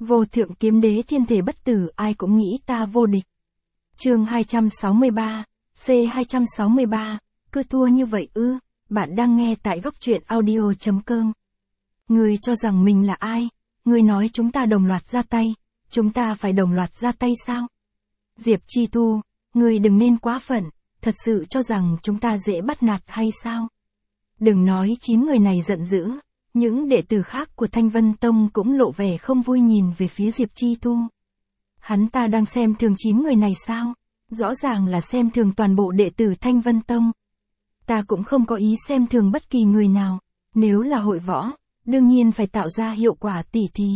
Vô thượng kiếm đế thiên thể bất tử, ai cũng nghĩ ta vô địch. Chương 263, C263, cứ thua như vậy ư? Bạn đang nghe tại góc truyện audio.com. Ngươi cho rằng mình là ai? Ngươi nói chúng ta đồng loạt ra tay, chúng ta phải đồng loạt ra tay sao? Diệp Chi Tu, ngươi đừng nên quá phận, thật sự cho rằng chúng ta dễ bắt nạt hay sao? Đừng nói 9 người này giận dữ, những đệ tử khác của Thanh Vân Tông cũng lộ vẻ không vui nhìn về phía Diệp Chi Tu. Hắn ta đang xem thường 9 người này sao? Rõ ràng là xem thường toàn bộ đệ tử Thanh Vân Tông. Ta cũng không có ý xem thường bất kỳ người nào, nếu là hội võ, đương nhiên phải tạo ra hiệu quả tỉ thí.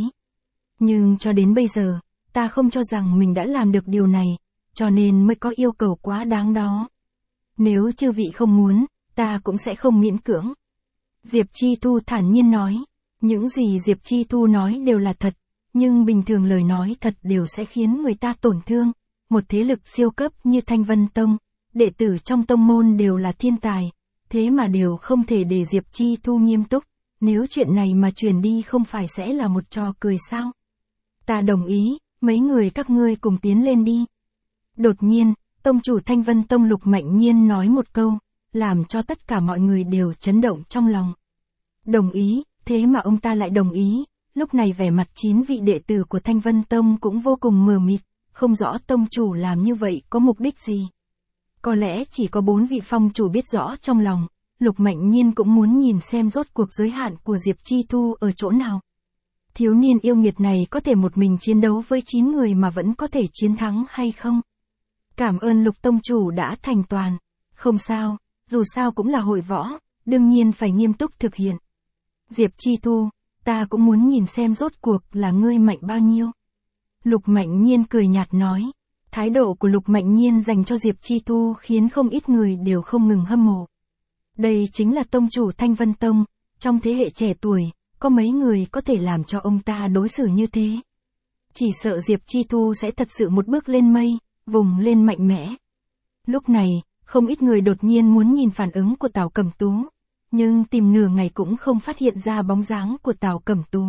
Nhưng cho đến bây giờ, ta không cho rằng mình đã làm được điều này, cho nên mới có yêu cầu quá đáng đó. Nếu chư vị không muốn, ta cũng sẽ không miễn cưỡng. Diệp Chi Tu thản nhiên nói, những gì Diệp Chi Tu nói đều là thật, nhưng bình thường lời nói thật đều sẽ khiến người ta tổn thương. Một thế lực siêu cấp như Thanh Vân Tông, đệ tử trong tông môn đều là thiên tài, thế mà đều không thể để Diệp Chi Tu nghiêm túc, nếu chuyện này mà truyền đi không phải sẽ là một trò cười sao? Ta đồng ý, mấy người các ngươi cùng tiến lên đi. Đột nhiên, tông chủ Thanh Vân Tông Lục Mạnh Nhiên nói một câu, làm cho tất cả mọi người đều chấn động trong lòng. Đồng ý, thế mà ông ta lại đồng ý, lúc này vẻ mặt 9 vị đệ tử của Thanh Vân Tông cũng vô cùng mờ mịt, không rõ tông chủ làm như vậy có mục đích gì. Có lẽ chỉ có 4 vị phong chủ biết rõ trong lòng, Lục Mạnh Nhiên cũng muốn nhìn xem rốt cuộc giới hạn của Diệp Chi Tu ở chỗ nào. Thiếu niên yêu nghiệt này có thể một mình chiến đấu với 9 người mà vẫn có thể chiến thắng hay không? Cảm ơn Lục tông chủ đã thành toàn. Không sao, dù sao cũng là hội võ, đương nhiên phải nghiêm túc thực hiện. Diệp Chi Tu, ta cũng muốn nhìn xem rốt cuộc là ngươi mạnh bao nhiêu. Lục Mạnh Nhiên cười nhạt nói, thái độ của Lục Mạnh Nhiên dành cho Diệp Chi Tu khiến không ít người đều không ngừng hâm mộ. Đây chính là tông chủ Thanh Vân Tông, trong thế hệ trẻ tuổi, có mấy người có thể làm cho ông ta đối xử như thế. Chỉ sợ Diệp Chi Tu sẽ thật sự một bước lên mây, vùng lên mạnh mẽ. Lúc này, không ít người đột nhiên muốn nhìn phản ứng của Tào Cẩm Tú, nhưng tìm nửa ngày cũng không phát hiện ra bóng dáng của Tào Cẩm Tú.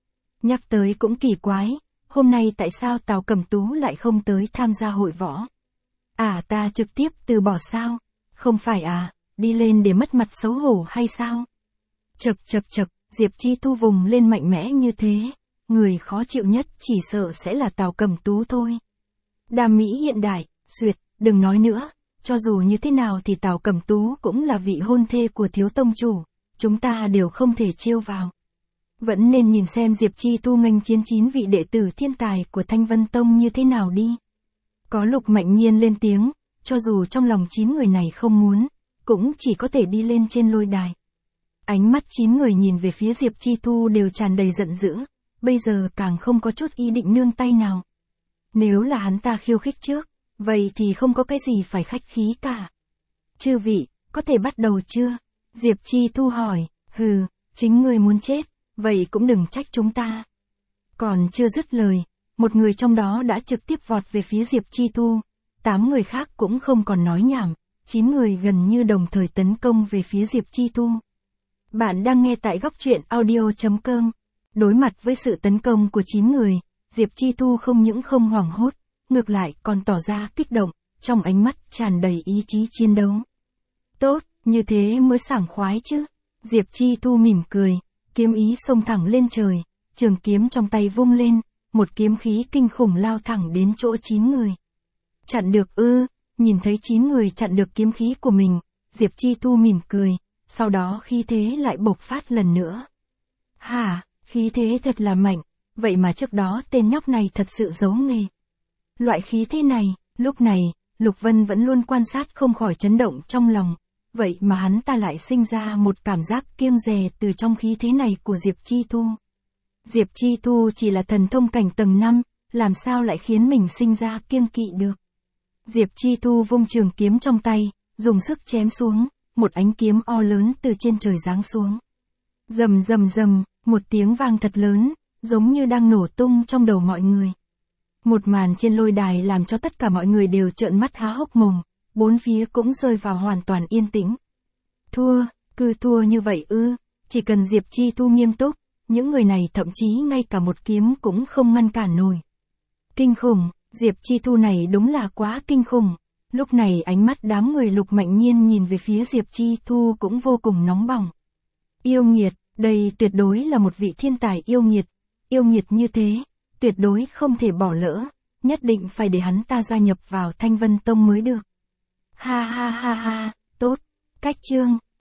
Nhắc tới cũng kỳ quái, hôm nay tại sao Tào Cẩm Tú lại không tới tham gia hội võ? Ta trực tiếp từ bỏ sao? Không phải đi lên để mất mặt xấu hổ hay sao? Chậc, Diệp Chi Tu vùng lên mạnh mẽ như thế, người khó chịu nhất chỉ sợ sẽ là Tào Cẩm Tú thôi. Đam mỹ hiện đại, đừng nói nữa, cho dù như thế nào thì Tào Cẩm Tú cũng là vị hôn thê của thiếu tông chủ, chúng ta đều không thể trêu vào. Vẫn nên nhìn xem Diệp Chi Tu nghênh chiến 9 vị đệ tử thiên tài của Thanh Vân Tông như thế nào đi. Có Lục Mạnh Nhiên lên tiếng, cho dù trong lòng 9 người này không muốn, cũng chỉ có thể đi lên trên lôi đài. Ánh mắt 9 người nhìn về phía Diệp Chi Tu đều tràn đầy giận dữ, bây giờ càng không có chút ý định nương tay nào. Nếu là hắn ta khiêu khích trước, vậy thì không có cái gì phải khách khí cả. Chư vị, có thể bắt đầu chưa? Diệp Chi Tu hỏi, chính ngươi muốn chết, vậy cũng đừng trách chúng ta. Còn chưa dứt lời, một người trong đó đã trực tiếp vọt về phía Diệp Chi Tu, 8 người khác cũng không còn nói nhảm, 9 người gần như đồng thời tấn công về phía Diệp Chi Tu. Bạn đang nghe tại góc truyện audio.com. Đối mặt với sự tấn công của 9 người, Diệp Chi Tu không những không hoảng hốt, ngược lại còn tỏ ra kích động, trong ánh mắt tràn đầy ý chí chiến đấu. Tốt, như thế mới sảng khoái chứ. Diệp Chi Tu mỉm cười, kiếm ý xông thẳng lên trời, trường kiếm trong tay vung lên, một kiếm khí kinh khủng lao thẳng đến chỗ 9 người. Chặn được ư? Nhìn thấy 9 người chặn được kiếm khí của mình, Diệp Chi Tu mỉm cười, sau đó khí thế lại bộc phát lần nữa. Khí thế thật là mạnh, vậy mà trước đó tên nhóc này thật sự giấu nghề. Loại khí thế này, lúc này, Lục Vân vẫn luôn quan sát không khỏi chấn động trong lòng, vậy mà hắn ta lại sinh ra một cảm giác kiêng dè từ trong khí thế này của Diệp Chi Tu. Diệp Chi Tu chỉ là thần thông cảnh tầng 5, làm sao lại khiến mình sinh ra kiêng kỵ được. Diệp Chi Tu vung trường kiếm trong tay, dùng sức chém xuống, một ánh kiếm o lớn từ trên trời giáng xuống. Rầm, một tiếng vang thật lớn, giống như đang nổ tung trong đầu mọi người. Một màn trên lôi đài làm cho tất cả mọi người đều trợn mắt há hốc mồm, bốn phía cũng rơi vào hoàn toàn yên tĩnh. Thua, cứ thua như vậy ư? Chỉ cần Diệp Chi Tu nghiêm túc, những người này thậm chí ngay cả một kiếm cũng không ngăn cản nổi. Kinh khủng, Diệp Chi Thu này đúng là quá kinh khủng. Lúc này ánh mắt đám người Lục Mạnh Nhiên nhìn về phía Diệp Chi Thu cũng vô cùng nóng bỏng. Yêu nghiệt, đây tuyệt đối là một vị thiên tài yêu nghiệt như thế, tuyệt đối không thể bỏ lỡ, nhất định phải để hắn ta gia nhập vào Thanh Vân Tông mới được. Ha ha ha ha, tốt, cách chương.